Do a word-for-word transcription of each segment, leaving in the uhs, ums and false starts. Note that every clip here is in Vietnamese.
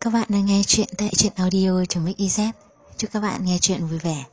Các bạn đang nghe chuyện tại truyện audio.mix.iz. Chúc các bạn nghe chuyện vui vẻ.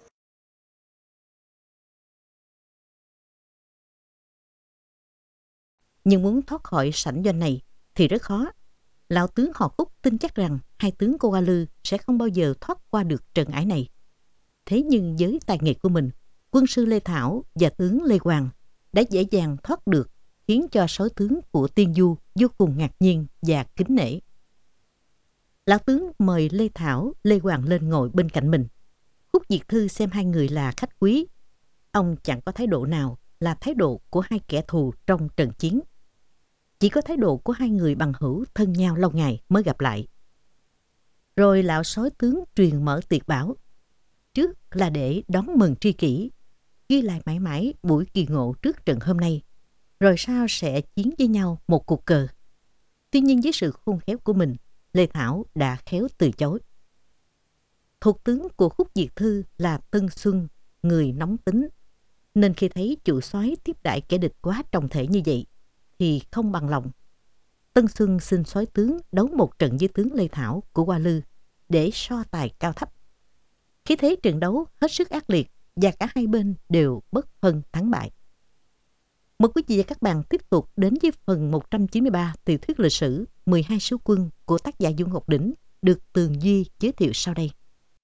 Nhưng muốn thoát khỏi sảnh doanh này thì rất khó. Lão tướng họ Khúc tin chắc rằng hai tướng cô Hoa Lư sẽ không bao giờ thoát qua được trần ải này. Thế nhưng với tài nghệ của mình, quân sư Lê Thảo và tướng Lê Hoàng đã dễ dàng thoát được, khiến cho sói tướng của Tiên Du vô cùng ngạc nhiên và kính nể. Lão tướng mời Lê Thảo, Lê Hoàng lên ngồi bên cạnh mình. Khúc Diệt Thư xem hai người là khách quý. Ông chẳng có thái độ nào là thái độ của hai kẻ thù trong trận chiến. Chỉ có thái độ của hai người bằng hữu thân nhau lâu ngày mới gặp lại. Rồi lão sói tướng truyền mở tiệc bảo. Trước là để đón mừng tri kỷ, ghi lại mãi mãi buổi kỳ ngộ trước trận hôm nay, rồi sau sẽ chiến với nhau một cuộc cờ. Tuy nhiên với sự khôn khéo của mình, Lê Thảo đã khéo từ chối. Thuộc tướng của Khúc Diệt Thư là Tân Xuân, người nóng tính, nên khi thấy chủ soái tiếp đãi kẻ địch quá trọng thể như vậy thì không bằng lòng. Tân Xuân xin soái tướng đấu một trận với tướng Lê Thảo của Hoa Lư để so tài cao thấp. Khi thấy trận đấu hết sức ác liệt và cả hai bên đều bất phân thắng bại. Mời quý vị và các bạn tiếp tục đến với phần một trăm chín mươi ba tiểu thuyết lịch sử mười hai sứ quân của tác giả Dung Ngọc Đỉnh được Tường Duy giới thiệu sau đây.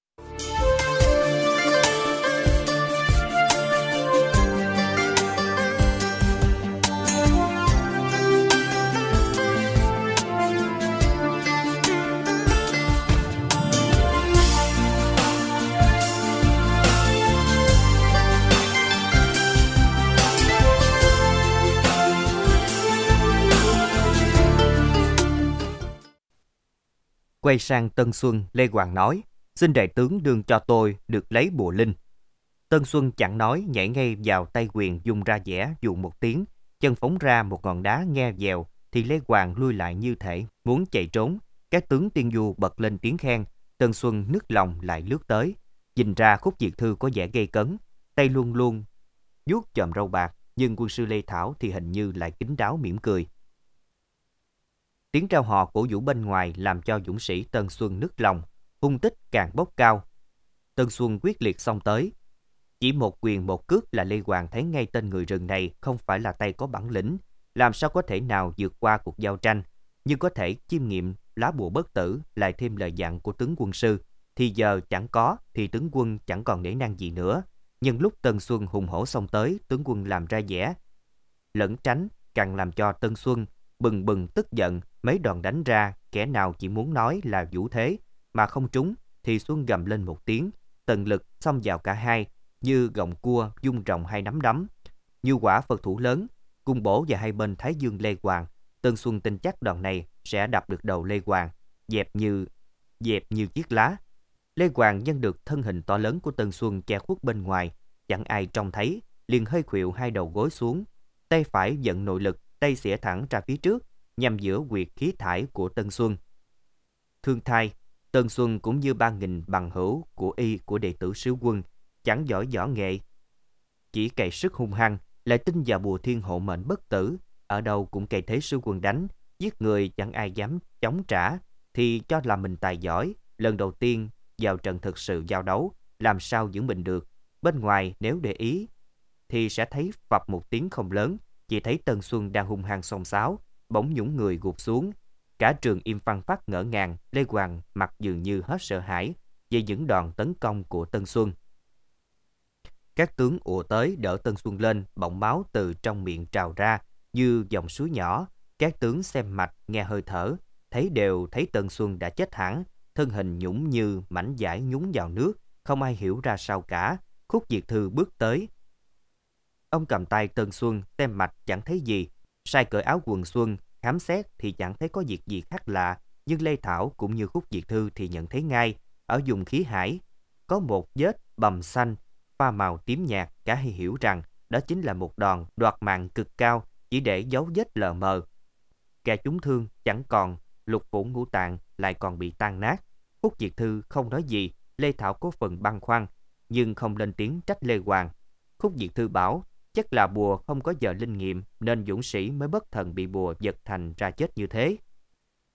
Quay sang Tân Xuân, Lê Hoàng nói, xin đại tướng đương cho tôi được lấy bùa linh. Tân Xuân chẳng nói, nhảy ngay vào tay quyền dùng ra giẻ dụ một tiếng, chân phóng ra một ngọn đá nghe vèo, thì Lê Hoàng lui lại như thể muốn chạy trốn. Các tướng Tiên Du bật lên tiếng khen, Tân Xuân nức lòng lại lướt tới. Nhìn ra Khúc Diệt Thư có vẻ gây cấn, tay luôn luôn vuốt chòm râu bạc, nhưng quân sư Lê Thảo thì hình như lại kín đáo mỉm cười. Tiếng reo hò cổ vũ bên ngoài làm cho dũng sĩ Tân Xuân nức lòng, hung tích càng bốc cao. Tân Xuân quyết liệt xông tới. Chỉ một quyền một cước là Lê Hoàng thấy ngay tên người rừng này không phải là tay có bản lĩnh, làm sao có thể nào vượt qua cuộc giao tranh, nhưng có thể chiêm nghiệm lá bùa bất tử lại thêm lời dặn của tướng quân sư, thì giờ chẳng có thì tướng quân chẳng còn nể nang gì nữa. Nhưng lúc Tân Xuân hùng hổ xông tới, tướng quân làm ra vẻ lẩn tránh, càng làm cho Tân Xuân bừng bừng tức giận. Mấy đòn đánh ra, kẻ nào chỉ muốn nói là vũ thế mà không trúng thì Xuân gầm lên một tiếng, tận lực xông vào cả hai, như gọng cua dung rộng hai nắm đấm, như quả Phật thủ lớn, cung bổ vào hai bên thái dương Lê Hoàng. Tân Xuân tin chắc đòn này sẽ đập được đầu Lê Hoàng, dẹp như dẹp như chiếc lá. Lê Hoàng nhân được thân hình to lớn của Tân Xuân che khuất bên ngoài, chẳng ai trông thấy, liền hơi khuỵu hai đầu gối xuống, tay phải vận nội lực, tay xỉa thẳng ra phía trước, nhằm giữa quyệt khí thải của Tân Xuân. Thương thai, Tân Xuân cũng như ba nghìn bằng hữu của y của đệ tử sứ quân, chẳng giỏi võ nghệ, chỉ cày sức hung hăng, lại tin vào bùa thiên hộ mệnh bất tử, ở đâu cũng cày thế sứ quân đánh, giết người chẳng ai dám chống trả, thì cho là mình tài giỏi, lần đầu tiên vào trận thực sự giao đấu, làm sao giữ mình được. Bên ngoài nếu để ý thì sẽ thấy phập một tiếng không lớn, chỉ thấy Tân Xuân đang hung hăng xông xáo, bỗng nhũng người gục xuống. Cả trường im phăng phát ngỡ ngàng, Lê Hoàng mặt dường như hết sợ hãi về những đòn tấn công của Tân Xuân. Các tướng ùa tới đỡ Tân Xuân lên, bọng máu từ trong miệng trào ra như dòng suối nhỏ. Các tướng xem mạch nghe hơi thở, thấy đều thấy Tân Xuân đã chết hẳn, thân hình nhũng như mảnh vải nhúng vào nước, không ai hiểu ra sao cả. Khúc Diệt Thư bước tới. Ông cầm tay Tân Xuân xem mạch chẳng thấy gì, sai cởi áo quần Xuân khám xét thì chẳng thấy có việc gì khác lạ, nhưng Lê Thảo cũng như Khúc Diệt Thư thì nhận thấy ngay, ở vùng khí hải có một vết bầm xanh pha màu tím nhạt, cả hai hiểu rằng đó chính là một đòn đoạt mạng cực cao, chỉ để giấu vết lờ mờ. Kẻ trúng thương chẳng còn, lục phủ ngũ tạng lại còn bị tan nát. Khúc Diệt Thư không nói gì, Lê Thảo có phần băn khoăn, nhưng không lên tiếng trách Lê Hoàng. Khúc Diệt Thư bảo, chắc là bùa không có giờ linh nghiệm nên dũng sĩ mới bất thần bị bùa giật thành ra chết như thế.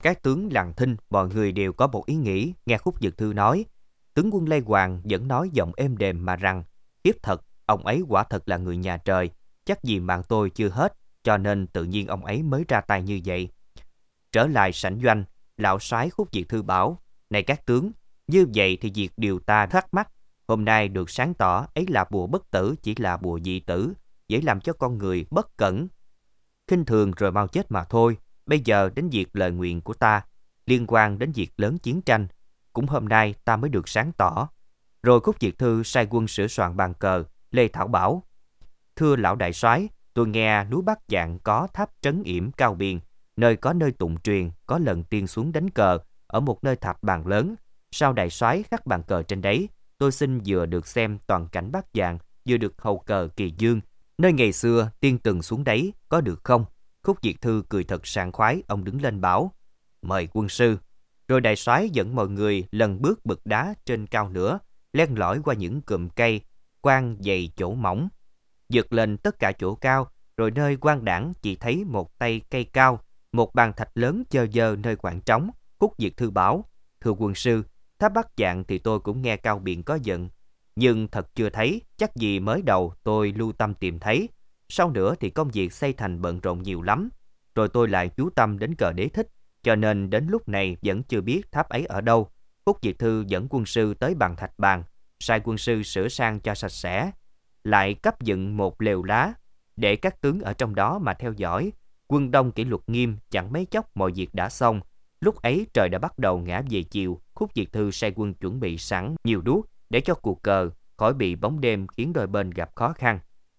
Các tướng lặng thinh, mọi người đều có một ý nghĩ, nghe Khúc Dực Thư nói. Tướng quân Lê Hoàng vẫn nói giọng êm đềm mà rằng, tiếp thật, ông ấy quả thật là người nhà trời, chắc gì mạng tôi chưa hết, cho nên tự nhiên ông ấy mới ra tay như vậy. Trở lại sảnh doanh, lão soái Khúc Dực Thư bảo, này các tướng, như vậy thì việc điều ta thắc mắc, hôm nay được sáng tỏ ấy là bùa bất tử chỉ là bùa dị tử, dễ làm cho con người bất cẩn, khinh thường rồi mau chết mà thôi. Bây giờ đến việc lời nguyện của ta, liên quan đến việc lớn chiến tranh, cũng hôm nay ta mới được sáng tỏ. Rồi Khúc Dực Thư sai quân sửa soạn bàn cờ. Lê Thảo bảo, thưa lão đại soái, tôi nghe núi Bắc Dạng có tháp trấn yểm cao biên, nơi có nơi tụng truyền, có lần tiên xuống đánh cờ ở một nơi thạch bàn lớn. Sao đại soái khắc bàn cờ trên đấy, tôi xin vừa được xem toàn cảnh Bắc Dạng, vừa được hầu cờ Kỳ Dương, nơi ngày xưa tiên từng xuống đấy, có được không? Khúc Dực Thư cười thật sảng khoái, ông đứng lên bảo, mời quân sư. Rồi đại soái dẫn mọi người lần bước bậc đá trên cao nữa, len lỏi qua những cụm cây, quan dày chỗ mỏng, vượt lên tất cả chỗ cao, rồi nơi quan đảng chỉ thấy một tay cây cao, một bàn thạch lớn chơ dơ nơi khoảng trống. Khúc Dực Thư bảo, thưa quân sư, tháp Bắc Dạng thì tôi cũng nghe cao biện có giận, nhưng thật chưa thấy, chắc gì mới đầu tôi lưu tâm tìm thấy. Sau nữa thì công việc xây thành bận rộn nhiều lắm, rồi tôi lại chú tâm đến cờ đế thích, cho nên đến lúc này vẫn chưa biết tháp ấy ở đâu. Khúc Dực Thư dẫn quân sư tới bàn thạch bàn, sai quân sư sửa sang cho sạch sẽ, lại cấp dựng một lều lá để các tướng ở trong đó mà theo dõi. Quân đông kỷ luật nghiêm, chẳng mấy chốc mọi việc đã xong. Lúc ấy trời đã bắt đầu ngã về chiều. Khúc Dực Thư sai quân chuẩn bị sẵn nhiều đuốc để cho cuộc cờ khỏi bị bóng đêm khiến đôi bên gặp khó khăn.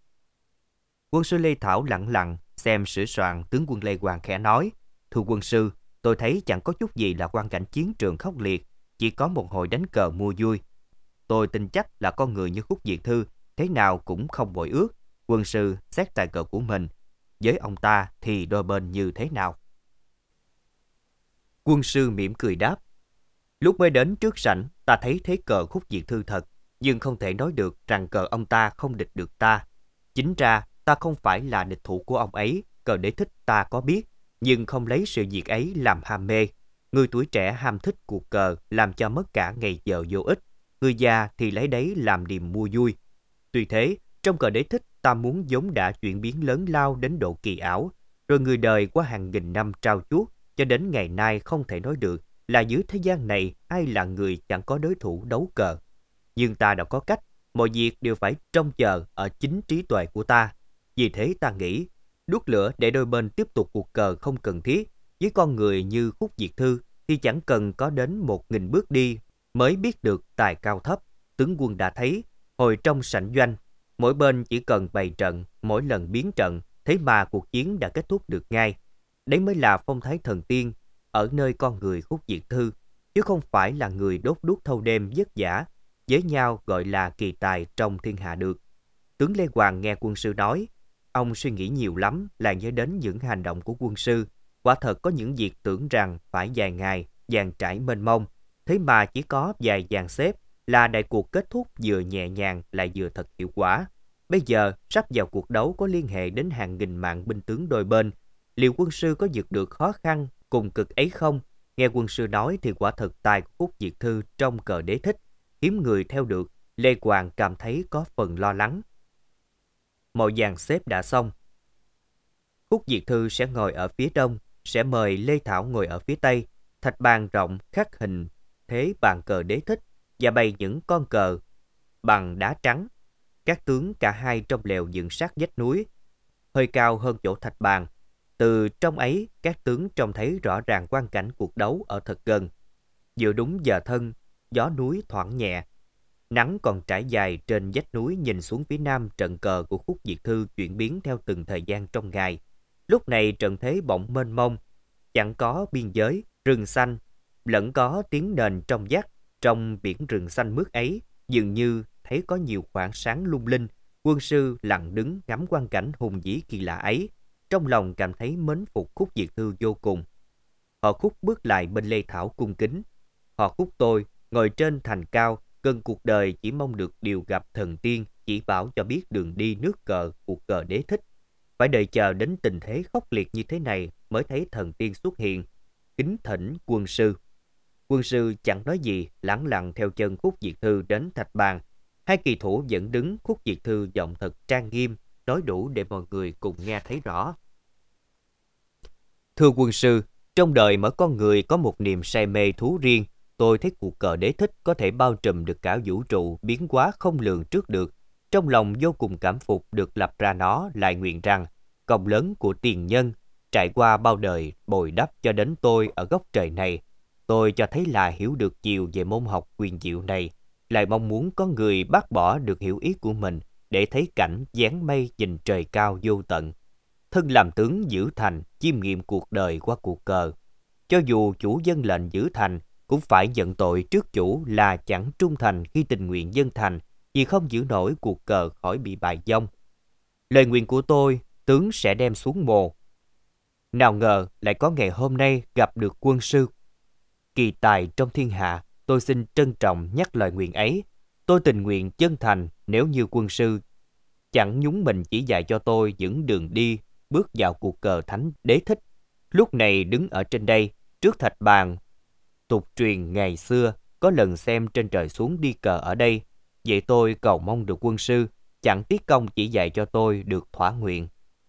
Quân sư Lê Thảo lặng lặng xem sửa soạn. Tướng quân Lê Hoàng khẽ nói, thưa quân sư, tôi thấy chẳng có chút gì là quang cảnh chiến trường khốc liệt, chỉ có một hồi đánh cờ mua vui. Tôi tin chắc là con người như Khúc Dực Thư thế nào cũng không bội ước. Quân sư xét tài cờ của mình, với ông ta thì đôi bên như thế nào? Quân sư mỉm cười đáp, lúc mới đến trước sảnh, ta thấy thế cờ Khúc Dực Thư thật, nhưng không thể nói được rằng cờ ông ta không địch được ta. Chính ra ta không phải là địch thủ của ông ấy, cờ đế thích ta có biết, nhưng không lấy sự việc ấy làm ham mê. Người tuổi trẻ ham thích cuộc cờ làm cho mất cả ngày giờ vô ích, người già thì lấy đấy làm niềm mua vui. Tuy thế, trong cờ đế thích ta muốn vốn đã chuyển biến lớn lao đến độ kỳ ảo, rồi người đời qua hàng nghìn năm trao chuốt, cho đến ngày nay không thể nói được là dưới thế gian này ai là người chẳng có đối thủ đấu cờ. Nhưng ta đã có cách, mọi việc đều phải trông chờ ở chính trí tuệ của ta. Vì thế ta nghĩ, đuốc lửa để đôi bên tiếp tục cuộc cờ không cần thiết. Với con người như Khúc Dực Thư thì chẳng cần có đến một nghìn bước đi mới biết được tài cao thấp. Tướng quân đã thấy, hồi trong sảnh doanh, mỗi bên chỉ cần bày trận, mỗi lần biến trận, thế mà cuộc chiến đã kết thúc được ngay. Đấy mới là phong thái thần tiên ở nơi con người Khúc Dực Thư, chứ không phải là người đốt đuốc thâu đêm vất vả, với nhau gọi là kỳ tài trong thiên hạ được. Tướng Lê Hoàng nghe quân sư nói, ông suy nghĩ nhiều lắm, lại nhớ đến những hành động của quân sư. Quả thật có những việc tưởng rằng phải dài ngày, dàn trải mênh mông, thế mà chỉ có vài dàn xếp là đại cuộc kết thúc vừa nhẹ nhàng lại vừa thật hiệu quả. Bây giờ sắp vào cuộc đấu có liên hệ đến hàng nghìn mạng binh tướng đôi bên, liệu quân sư có vượt được khó khăn cùng cực ấy không? Nghe quân sư nói thì quả thật tài của Khúc Dực Thư trong cờ đế thích hiếm người theo được. Lê Hoàng cảm thấy có phần lo lắng. Mọi dàn xếp đã xong, Khúc Dực Thư sẽ ngồi ở phía đông, sẽ mời Lê Thảo ngồi ở phía tây. Thạch bàn rộng khắc hình thế bàn cờ đế thích và bày những con cờ bằng đá trắng. Các tướng cả hai trong lều dựng sát vách núi, hơi cao hơn chỗ thạch bàn. Từ trong ấy, các tướng trông thấy rõ ràng quang cảnh cuộc đấu ở thật gần. Vừa đúng giờ thân, gió núi thoảng nhẹ, nắng còn trải dài trên vách núi. Nhìn xuống phía nam, trận cờ của Khúc Dực Thư chuyển biến theo từng thời gian trong ngày. Lúc này trận thế bỗng mênh mông, chẳng có biên giới, rừng xanh, lẫn có tiếng nền trong vắt. Trong biển rừng xanh mướt ấy, dường như thấy có nhiều khoảng sáng lung linh. Quân sư lặng đứng ngắm quang cảnh hùng vĩ kỳ lạ ấy, trong lòng cảm thấy mến phục Khúc Dực Thư vô cùng. Họ Khúc bước lại bên Lê Thảo cung kính. Họ Khúc tôi ngồi trên thành cao, gần cuộc đời chỉ mong được điều gặp thần tiên chỉ bảo cho biết đường đi nước cờ cuộc cờ đế thích. Phải đợi chờ đến tình thế khốc liệt như thế này mới thấy thần tiên xuất hiện. kính thỉnh quân sư. Quân sư chẳng nói gì, lẳng lặng theo chân Khúc Diệt Thư đến thạch bàn. Hai kỳ thủ vẫn đứng, Khúc Diệt Thư giọng thật trang nghiêm, nói đủ để mọi người cùng nghe thấy rõ. Thưa quân sư, trong đời mỗi con người có một niềm say mê thú riêng. Tôi thấy cuộc cờ đế thích có thể bao trùm được cả vũ trụ, biến hóa không lường trước được. Trong lòng vô cùng cảm phục được lập ra nó, lại nguyện rằng công lớn của tiền nhân trải qua bao đời bồi đắp cho đến tôi ở góc trời này. Tôi cho thấy là hiểu được nhiều về môn học quyền diệu này, lại mong muốn có người bác bỏ được hiểu ý của mình để thấy cảnh dáng mây nhìn trời cao vô tận. Thân làm tướng giữ thành, chiêm nghiệm cuộc đời qua cuộc cờ. Cho dù chủ dân lệnh giữ thành, cũng phải nhận tội trước chủ là chẳng trung thành khi tình nguyện dân thành, vì không giữ nổi cuộc cờ khỏi bị bại vong. Lời nguyện của tôi, tướng sẽ đem xuống mồ. Nào ngờ lại có ngày hôm nay gặp được quân sư. Kỳ tài trong thiên hạ, tôi xin trân trọng nhắc lời nguyện ấy. Tôi tình nguyện chân thành nếu như quân sư chẳng nhúng mình chỉ dạy cho tôi những đường đi bước vào cuộc cờ thánh đế thích. Lúc này đứng ở trên đây, trước thạch bàn, tục truyền ngày xưa có lần xem trên trời xuống đi cờ ở đây. Vậy tôi cầu mong được quân sư chẳng tiếc công chỉ dạy cho tôi được thỏa nguyện.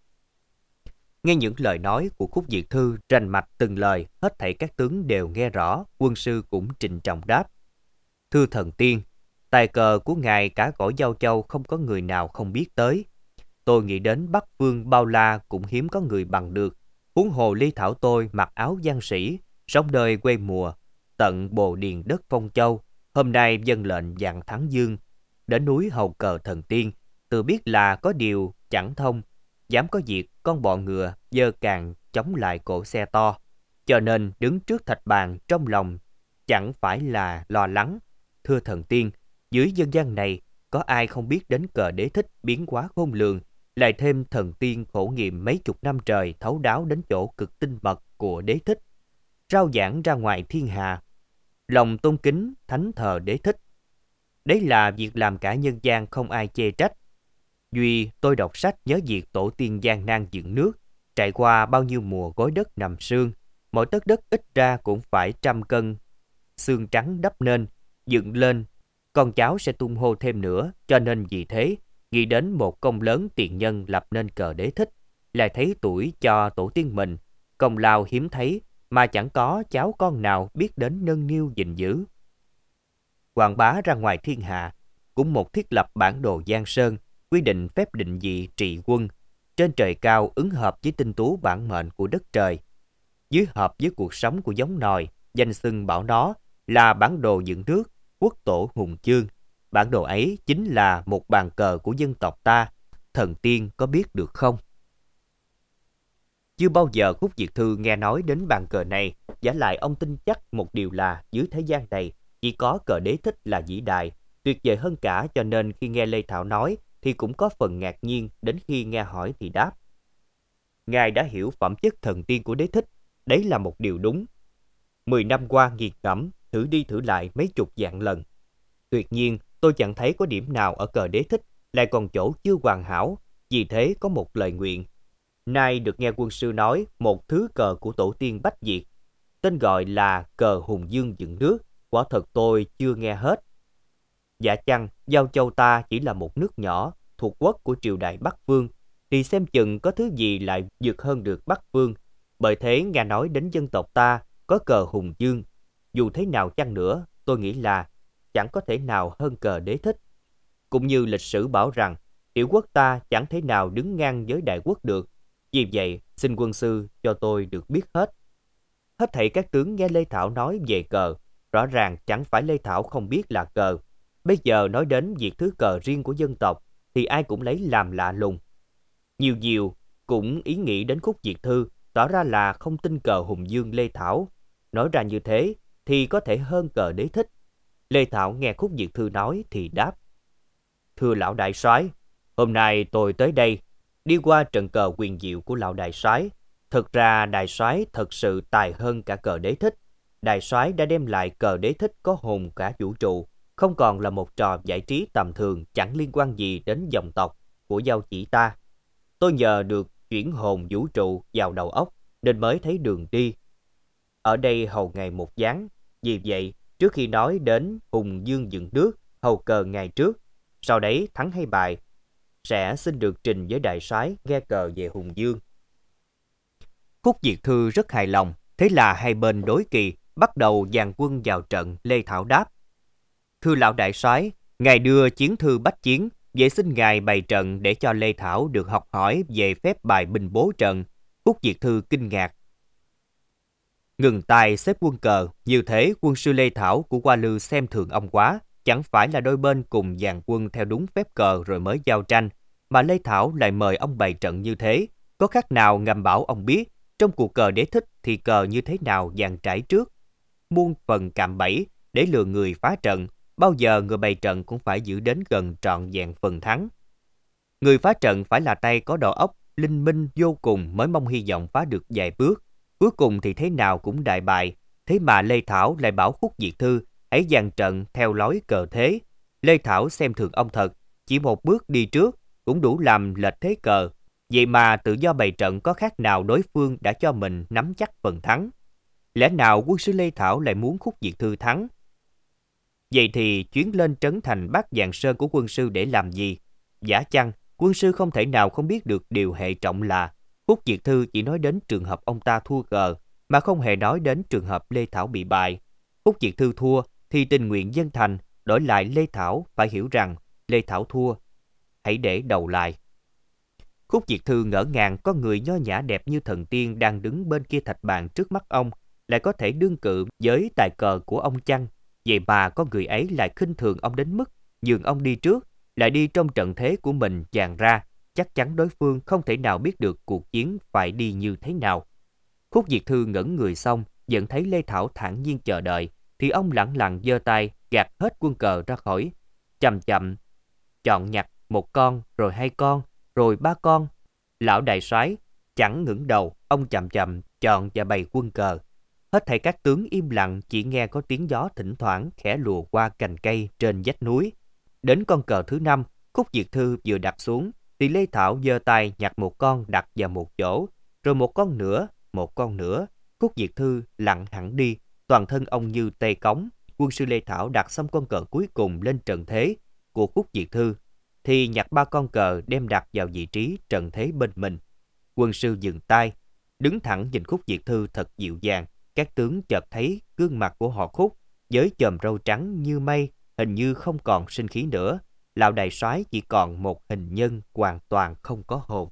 Nghe những lời nói của Khúc Diệt Thư rành mạch từng lời, hết thảy các tướng đều nghe rõ. Quân sư cũng trịnh trọng đáp: Thưa thần tiên, tài cờ của ngài cả cõi Giao Châu không có người nào không biết tới. Tôi nghĩ đến Bắc Vương bao la cũng hiếm có người bằng được. Huống hồ Ly Thảo tôi mặc áo giang sĩ, sống đời quê mùa, tận bồ điền đất Phong Châu. Hôm nay dân lệnh dặn Thắng Dương đến núi hầu cờ thần tiên, tự biết là có điều chẳng thông, dám có việc con bọ ngựa dơ càng chống lại cỗ xe to. Cho nên đứng trước thạch bàn trong lòng chẳng phải là lo lắng. Thưa thần tiên, dưới dân gian này có ai không biết đến cờ đế thích biến hóa khôn lường, lại thêm thần tiên khổ nghiệm mấy chục năm trời thấu đáo đến chỗ cực tinh mật của đế thích, rao giảng ra ngoài thiên hạ, lòng tôn kính thánh thờ đế thích. Đấy là việc làm cả nhân gian không ai chê trách. Duy tôi đọc sách nhớ việc tổ tiên gian nan dựng nước, trải qua bao nhiêu mùa gối đất nằm sương, mỗi tấc đất ít ra cũng phải trăm cân xương trắng đắp nên, dựng lên, con cháu sẽ tung hô thêm nữa. Cho nên vì thế, nghĩ đến một công lớn tiền nhân lập nên cờ đế thích, lại thấy tuổi cho tổ tiên mình, công lao hiếm thấy mà chẳng có cháu con nào biết đến nâng niu gìn giữ. Quảng bá ra ngoài thiên hạ, cũng một thiết lập bản đồ Giang Sơn, quy định phép định vị trị quân, trên trời cao ứng hợp với tinh tú bản mệnh của đất trời, dưới hợp với cuộc sống của giống nòi, danh xưng bảo nó là bản đồ dựng nước, quốc tổ hùng chương. Bản đồ ấy chính là một bàn cờ của dân tộc ta, thần tiên có biết được không? Chưa bao giờ Khúc Diệt Thư nghe nói đến bàn cờ này, giả lại ông tin chắc một điều là dưới thế gian này chỉ có cờ đế thích là vĩ đại, tuyệt vời hơn cả, cho nên khi nghe Lê Thảo nói thì cũng có phần ngạc nhiên, đến khi nghe hỏi thì đáp: Ngài đã hiểu phẩm chất thần tiên của đế thích, đấy là một điều đúng. Mười năm qua nghiền ngẫm, thử đi thử lại mấy chục vạn lần. Tuyệt nhiên, tôi chẳng thấy có điểm nào ở cờ đế thích lại còn chỗ chưa hoàn hảo, vì thế có một lời nguyện. Nay được nghe quân sư nói một thứ cờ của tổ tiên Bách Việt, tên gọi là cờ hùng dương dựng nước, quả thật tôi chưa nghe hết. Dạ chăng Giao Châu ta chỉ là một nước nhỏ thuộc quốc của triều đại Bắc Vương, thì xem chừng có thứ gì lại vượt hơn được Bắc Vương. Bởi thế nghe nói đến dân tộc ta có cờ hùng dương, dù thế nào chăng nữa, tôi nghĩ là chẳng có thể nào hơn cờ đế thích. Cũng như lịch sử bảo rằng tiểu quốc ta chẳng thể nào đứng ngang với đại quốc được. Vì vậy, xin quân sư cho tôi được biết hết. Hết thảy các tướng nghe Lê Thảo nói về cờ, rõ ràng chẳng phải Lê Thảo không biết là cờ. Bây giờ nói đến việc thứ cờ riêng của dân tộc, thì ai cũng lấy làm lạ lùng. Nhiều nhiều cũng ý nghĩ đến Khúc Diệt Thư, tỏ ra là không tin cờ hùng dương Lê Thảo. Nói ra như thế thì có thể hơn cờ đế thích. Lê Thảo nghe Khúc Diệt Thư nói thì đáp: Thưa lão đại soái, hôm nay tôi tới đây đi qua trận cờ quyền diệu của lão đại soái. Thực ra đại soái thật sự tài hơn cả cờ đế thích. Đại soái đã đem lại cờ đế thích có hồn cả vũ trụ, không còn là một trò giải trí tầm thường chẳng liên quan gì đến dòng tộc của Giao Chỉ ta. Tôi nhờ được chuyển hồn vũ trụ vào đầu óc nên mới thấy đường đi. ở đây hầu ngày một giáng. Vì vậy, trước khi nói đến hùng dương dựng nước, hầu cờ ngày trước, sau đấy thắng hay bại, sẽ xin được trình với đại soái nghe cờ về hùng dương. Khúc Diệt Thư rất hài lòng, thế là hai bên đối kỳ, bắt đầu dàn quân vào trận. Lê Thảo đáp: Thưa lão đại soái, ngài đưa chiến thư bách chiến, vậy xin ngài bày trận để cho Lê Thảo được học hỏi về phép bài binh bố trận. Khúc Diệt Thư kinh ngạc, ngừng tay xếp quân cờ. Như thế quân sư Lê Thảo của Hoa Lư xem thường ông quá. Chẳng phải là đôi bên cùng dàn quân theo đúng phép cờ rồi mới giao tranh, mà Lê Thảo lại mời ông bày trận như thế, có khác nào ngầm bảo ông biết trong cuộc cờ đế thích thì cờ như thế nào dàn trải trước. Muôn phần cạm bẫy để lừa người phá trận, bao giờ người bày trận cũng phải giữ đến gần trọn vẹn phần thắng. Người phá trận phải là tay có đầu óc linh minh vô cùng mới mong hy vọng phá được vài bước. Cuối cùng thì thế nào cũng đại bại. Thế mà Lê Thảo lại bảo Khúc Diệt Thư hãy dàn trận theo lối cờ thế. Lê Thảo xem thường ông thật, chỉ một bước đi trước cũng đủ làm lệch thế cờ. Vậy mà tự do bày trận có khác nào đối phương đã cho mình nắm chắc phần thắng. Lẽ nào quân sư Lê Thảo lại muốn Khúc Diệt Thư thắng? Vậy thì chuyến lên trấn thành Bát Giang Sơn của quân sư để làm gì? Giả chăng quân sư không thể nào không biết được điều hệ trọng là Khúc Diệt Thư chỉ nói đến trường hợp ông ta thua cờ, mà không hề nói đến trường hợp Lê Thảo bị bại. Khúc Diệt Thư thua thì tình nguyện dâng thành, đổi lại Lê Thảo phải hiểu rằng Lê Thảo thua, hãy để đầu lại. Khúc Diệt Thư ngỡ ngàng có người nho nhã đẹp như thần tiên đang đứng bên kia thạch bàn trước mắt ông, lại có thể đương cự với tài cờ của ông chăng? Vậy mà có người ấy lại khinh thường ông đến mức nhường ông đi trước, lại đi trong trận thế của mình dàn ra, chắc chắn đối phương không thể nào biết được cuộc chiến phải đi như thế nào. Khúc Diệt Thư ngẩn người xong, nhận thấy Lê Thảo thản nhiên chờ đợi, thì ông lẳng lặng giơ tay gạt hết quân cờ ra khỏi, chậm chậm chọn nhặt một con, rồi hai con, rồi ba con. Lão đại soái chẳng ngẩng đầu, ông chậm chậm chọn và bày quân cờ. Hết thảy các tướng im lặng, chỉ nghe có tiếng gió thỉnh thoảng khẽ lùa qua cành cây trên vách núi. Đến con cờ thứ năm, Khúc Diệt Thư vừa đặt xuống, thì Lê Thảo giơ tay nhặt một con đặt vào một chỗ, rồi một con nữa, một con nữa. Khúc Diệt Thư lặng hẳn đi, toàn thân ông như tê cống. Quân sư Lê Thảo đặt xong con cờ cuối cùng lên trận thế của Khúc Diệt Thư, thì nhặt ba con cờ đem đặt vào vị trí trận thế bên mình. Quân sư dừng tay, đứng thẳng nhìn Khúc Diệt Thư thật dịu dàng. Các tướng chợt thấy gương mặt của họ Khúc với chòm râu trắng như mây, hình như không còn sinh khí nữa. Lão đại soái chỉ còn một hình nhân hoàn toàn không có hồn.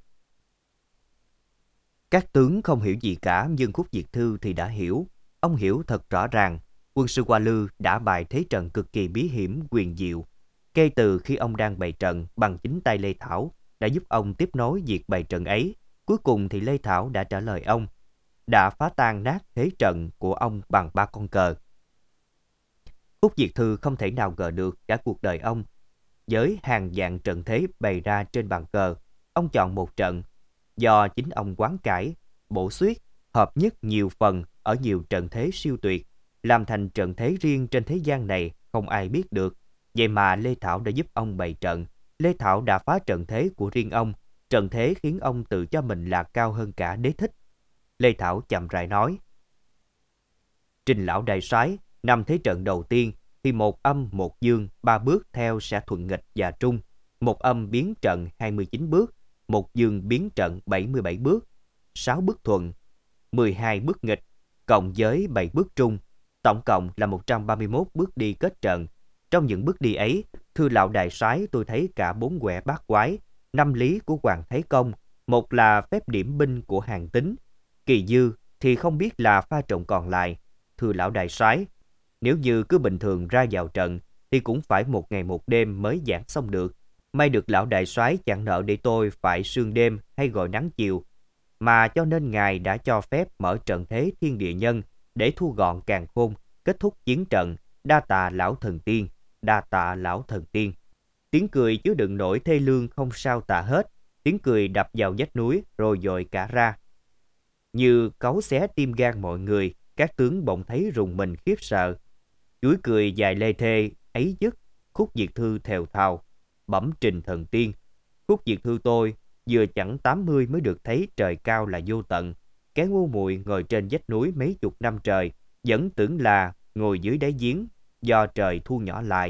Các tướng không hiểu gì cả, nhưng Khúc Diệt Thư thì đã hiểu. Ông hiểu thật rõ ràng, quân sư Hoa Lư đã bày thế trận cực kỳ bí hiểm quyền diệu. Kể từ khi ông đang bày trận bằng chính tay Lê Thảo, đã giúp ông tiếp nối việc bày trận ấy. Cuối cùng thì Lê Thảo đã trả lời ông, đã phá tan nát thế trận của ông bằng ba con cờ. Khúc Diệt Thư không thể nào ngờ được cả cuộc đời ông, với hàng vạn trận thế bày ra trên bàn cờ, ông chọn một trận do chính ông quán cải, bổ xuyết, hợp nhất nhiều phần ở nhiều trận thế siêu tuyệt, làm thành trận thế riêng trên thế gian này không ai biết được. Vậy mà Lê Thảo đã giúp ông bày trận. Lê Thảo đã phá trận thế của riêng ông, trận thế khiến ông tự cho mình là cao hơn cả đế thích. Lê Thảo chậm rãi nói, trình lão đại soái, năm thế trận đầu tiên thì một âm một dương, ba bước theo sẽ thuận nghịch và trung. Một âm biến trận hai mươi chín bước, một dương biến trận bảy mươi bảy bước, sáu bước thuận, mười hai bước nghịch, cộng với bảy bước trung. Tổng cộng là một trăm ba mươi mốt bước đi kết trận. Trong những bước đi ấy, thưa lão đại soái, tôi thấy cả bốn quẻ bát quái, năm lý của Hoàng Thái Công, một là phép điểm binh của Hàn Tín, kỳ dư thì không biết là pha trận còn lại. Thưa lão đại soái, nếu như cứ bình thường ra vào trận thì cũng phải một ngày một đêm mới giảng xong được. May được lão đại soái chẳng nỡ để tôi phải sương đêm hay gọi nắng chiều, mà cho nên ngài đã cho phép mở trận thế thiên địa nhân để thu gọn càn khôn, kết thúc chiến trận. Đa tạ lão thần tiên, đa tạ lão thần tiên. Tiếng cười chứa đựng nỗi thê lương không sao tả hết. Tiếng cười đập vào vách núi rồi dội cả ra, như cấu xé tim gan mọi người. Các tướng bỗng thấy rùng mình khiếp sợ. Chuỗi cười dài lê thê ấy dứt, Khúc Diệt Thư thều thào bẩm trình thần tiên. Khúc Diệt Thư tôi vừa chẳng tám mươi mới được thấy trời cao là vô tận. kẻ ngu muội ngồi trên vách núi mấy chục năm trời, vẫn tưởng là ngồi dưới đáy giếng do trời thu nhỏ lại.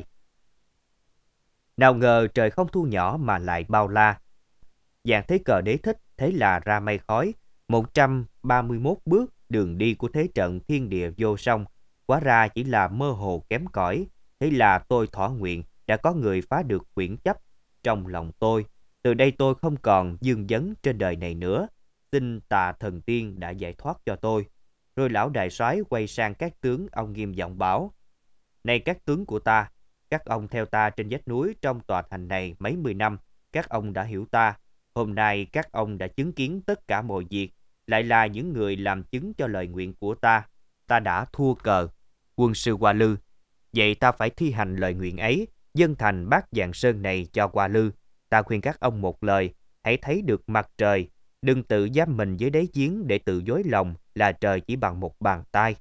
Nào ngờ trời không thu nhỏ mà lại bao la. Dạng thấy cờ đế thích, thế là ra mây khói, một trăm ba mươi mốt bước đường đi của thế trận thiên địa vô song, hóa ra chỉ là mơ hồ kém cỏi. Thế là tôi thỏa nguyện, đã có người phá được quyển chấp trong lòng tôi. Từ đây tôi không còn dương vấn trên đời này nữa. Xin tà thần tiên đã giải thoát cho tôi. Rồi lão đại soái quay sang các tướng, ông nghiêm giọng bảo: Này các tướng của ta, các ông theo ta trên vách núi trong tòa thành này mấy mươi năm, các ông đã hiểu ta. Hôm nay các ông đã chứng kiến tất cả mọi việc, lại là những người làm chứng cho lời nguyện của ta. Ta đã thua cờ quân sư Hoa Lư, vậy ta phải thi hành lời nguyện ấy, dâng thành Bát Vàng Sơn này cho Hoa Lư. Ta khuyên các ông một lời, hãy thấy được mặt trời, đừng tự giam mình dưới đáy giếng để tự dối lòng là trời chỉ bằng một bàn tay.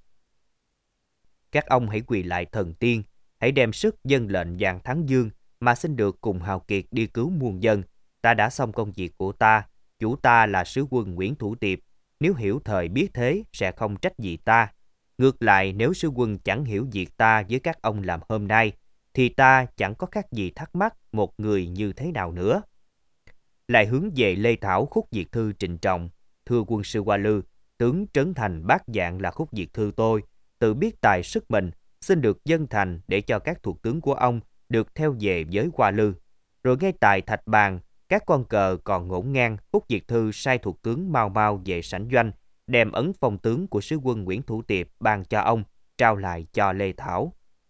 Các ông hãy quỳ lại thần tiên, hãy đem sức dâng lệnh Vàng Thắng Dương mà xin được cùng hào kiệt đi cứu muôn dân. Ta đã xong công việc của ta, chủ ta là sứ quân Nguyễn Thủ Tiệp, nếu hiểu thời biết thế sẽ không trách gì ta. Ngược lại, nếu sứ quân chẳng hiểu việc ta với các ông làm hôm nay, thì ta chẳng có khác gì thắc mắc một người như thế nào nữa. Lại hướng về Lê Thảo Khúc Diệt Thư trịnh trọng: Thưa quân sư Hoa Lư, tướng Trấn Thành Bát Dạng là Khúc Diệt Thư tôi, tự biết tài sức mình, xin được dâng thành để cho các thuộc tướng của ông được theo về với Hoa Lư. Rồi ngay tại thạch bàn, các con cờ còn ngổn ngang, Khúc Diệt Thư sai thuộc tướng mau mau về sảnh doanh, đem ấn phong tướng của sứ quân Nguyễn Thủ Tiệp ban cho ông, trao lại cho Lê Thảo.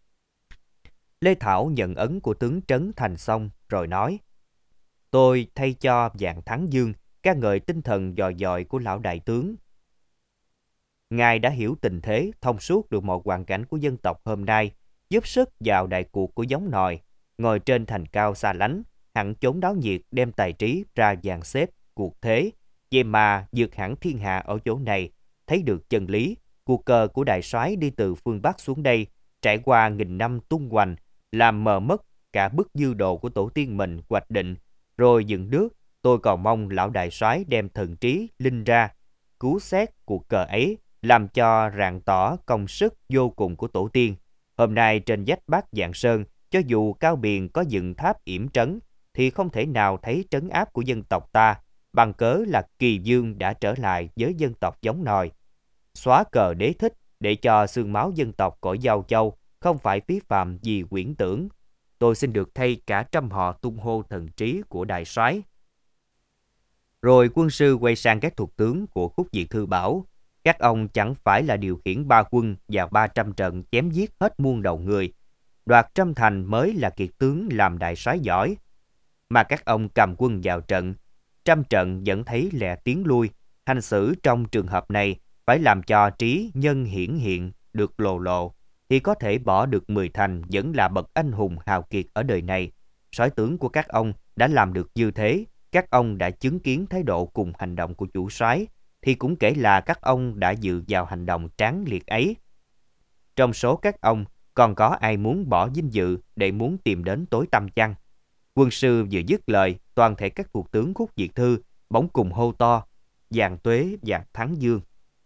Lê Thảo nhận ấn của tướng Trấn Thành xong rồi nói: Tôi thay cho Vàng Thắng Dương ca ngợi tinh thần dò dọi của lão đại tướng. Ngài đã hiểu tình thế, thông suốt được mọi hoàn cảnh của dân tộc hôm nay, giúp sức vào đại cuộc của giống nòi, ngồi trên thành cao xa lánh, hẳn chốn đáo nhiệt đem tài trí ra dàn xếp cuộc thế. Vậy mà vượt hẳn thiên hạ ở chỗ này, thấy được chân lý. Cuộc cờ của đại soái đi từ phương Bắc xuống đây, trải qua nghìn năm tung hoành, làm mờ mất cả bức dư đồ của tổ tiên mình hoạch định. Rồi dựng nước, tôi còn mong lão đại soái đem thần trí linh ra, cứu xét cuộc cờ ấy, làm cho rạng tỏ công sức vô cùng của tổ tiên. Hôm nay trên vách Bát Vàng Sơn, cho dù Cao Biền có dựng tháp yểm trấn, thì không thể nào thấy trấn áp của dân tộc ta, bằng cớ là Kỳ Dương đã trở lại với dân tộc giống nòi. Xóa cờ đế thích để cho xương máu dân tộc cõi Giao Châu không phải phí phạm gì quyển tưởng. Tôi xin được thay cả trăm họ tung hô thần trí của đại soái. Rồi quân sư quay sang các thuộc tướng của Khúc Diệt Thư bảo: Các ông chẳng phải là điều khiển ba quân và ba trăm trận chém giết hết muôn đầu người, đoạt trăm thành mới là kiệt tướng làm đại soái giỏi, mà các ông cầm quân vào trận, trăm trận vẫn thấy lẹ tiến lui. Hành xử trong trường hợp này phải làm cho trí nhân hiển hiện được lồ lộ, thì có thể bỏ được mười thành vẫn là bậc anh hùng hào kiệt ở đời này. Soái tướng của các ông đã làm được như thế, các ông đã chứng kiến thái độ cùng hành động của chủ soái, thì cũng kể là các ông đã dự vào hành động tráng liệt ấy. Trong số các ông còn có ai muốn bỏ vinh dự để muốn tìm đến tối tăm chăng? Quân sư vừa dứt lời, toàn thể các thuộc tướng Khúc Diệt Thư bỗng cùng hô to: Vàng Tuế, Vàng Thắng Dương.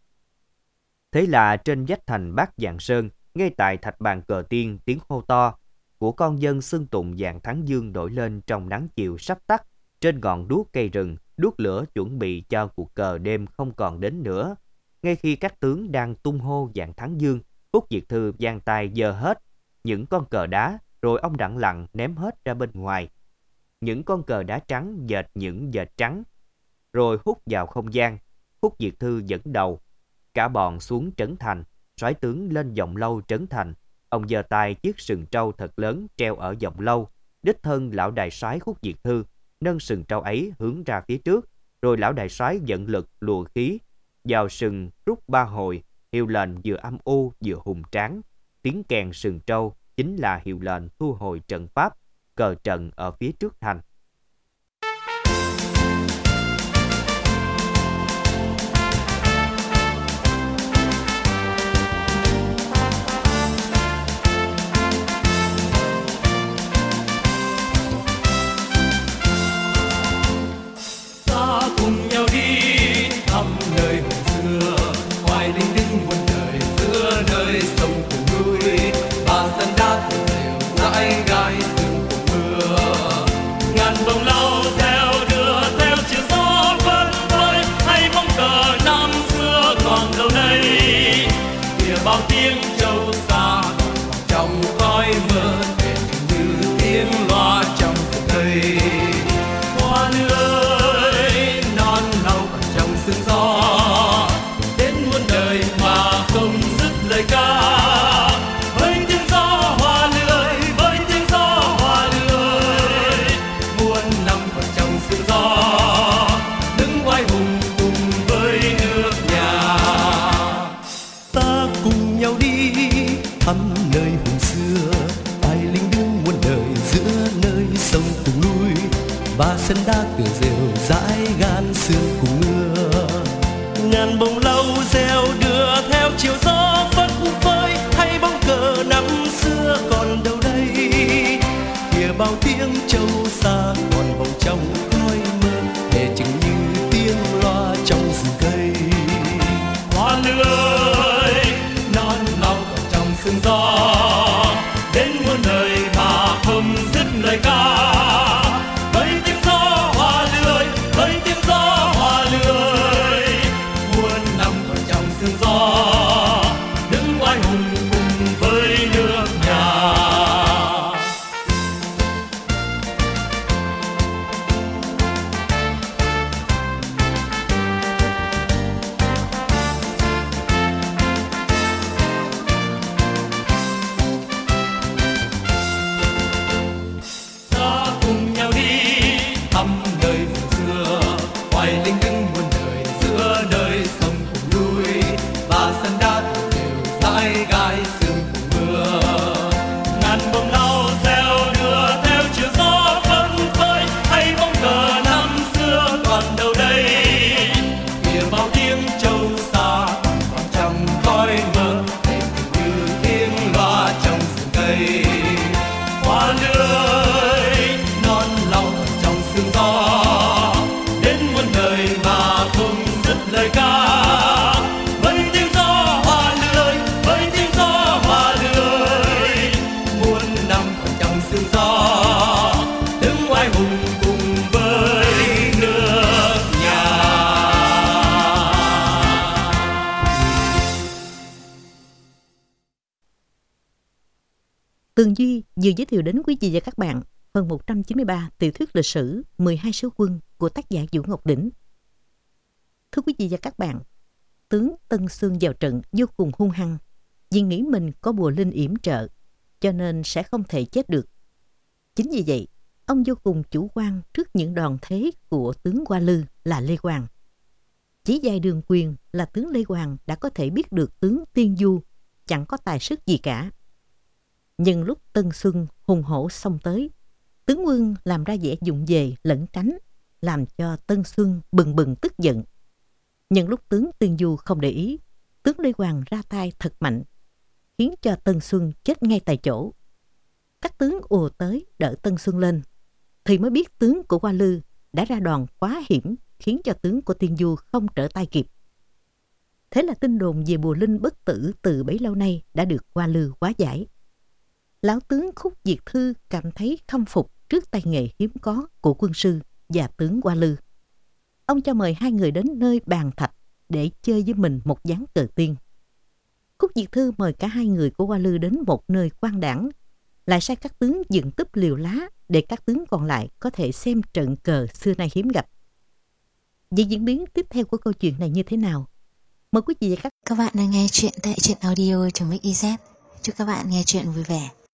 Thế là trên vách thành Bát Vàng Sơn, ngay tại thạch bàn cờ tiên, tiếng hô to của con dân xưng tụng Vàng Thắng Dương nổi lên trong nắng chiều sắp tắt, trên ngọn đuốc cây rừng, đuốc lửa chuẩn bị cho cuộc cờ đêm không còn đến nữa. Ngay khi các tướng đang tung hô Vàng Thắng Dương, Khúc Diệt Thư giang tay giơ hết những con cờ đá, rồi ông đặng lặng ném hết ra bên ngoài. Những con cờ đá trắng dệt những dệt trắng, rồi hút vào không gian. Khúc Diệt Thư dẫn đầu cả bọn xuống trấn thành. Soái tướng lên giọng lâu trấn thành. Ông giơ tay chiếc sừng trâu thật lớn treo ở giọng lâu. Đích thân lão đại soái Khúc Diệt Thư nâng sừng trâu ấy hướng ra phía trước, rồi lão đại soái vận lực lùa khí vào sừng, rút ba hồi, hiệu lệnh vừa âm u vừa hùng tráng. Tiếng kèn sừng trâu chính là hiệu lệnh thu hồi trận pháp, cờ trận ở phía trước thành. Ta cùng nhau đi thăm nơi hùng xưa, châu xa còn bồng trong khói mơ, để chừng như tiếng loa trong rừng cây. Hoa lươi non lòng trong sương gió, đến muôn đời mà không dứt lời ca. Với tiếng gió hoa lươi, với tiếng gió hoa lươi, muôn năm còn trong sương gió, đứng oai hùng cùng với nước nhà. Tường Duy vừa giới thiệu đến quý vị và các bạn phần một trăm chín mươi ba tiểu thuyết lịch sử mười hai sứ quân của tác giả Vũ Ngọc Đỉnh. Thưa quý vị và các bạn, tướng Tân Xương vào trận vô cùng hung hăng, vì nghĩ mình có bùa linh yểm trợ, cho nên sẽ không thể chết được. Chính vì vậy, ông vô cùng chủ quan trước những đòn thế của tướng Hoa Lư là Lê Hoàng. Chỉ vài đường quyền là tướng Lê Hoàng đã có thể biết được tướng Tiên Du chẳng có tài sức gì cả. Nhưng lúc Tân Xuân hùng hổ xông tới, tướng quân làm ra vẻ vụng về lẩn tránh, làm cho Tân Xuân bừng bừng tức giận. Nhưng lúc tướng Tiên Du không để ý, tướng Lê Hoàng ra tay thật mạnh, khiến cho Tân Xuân chết ngay tại chỗ. Các tướng ùa tới đỡ Tân Xuân lên, thì mới biết tướng của Hoa Lư đã ra đòn quá hiểm, khiến cho tướng của Tiên Du không trở tay kịp. Thế là tin đồn về bùa linh bất tử từ bấy lâu nay đã được Hoa Lư hóa giải. Lão tướng Khúc Diệt Thư cảm thấy khâm phục trước tay nghề hiếm có của quân sư và tướng Hoa Lư. Ông cho mời hai người đến nơi bàn thạch để chơi với mình một ván cờ tiên. Khúc Diệt Thư mời cả hai người của Hoa Lư đến một nơi quan đảng, lại sai các tướng dựng túp liều lá để các tướng còn lại có thể xem trận cờ xưa nay hiếm gặp. Vậy diễn biến tiếp theo của câu chuyện này như thế nào? Mời quý vị và các Các bạn đang nghe chuyện tại truyện audio chấm ích i zét. Chúc các bạn nghe chuyện vui vẻ.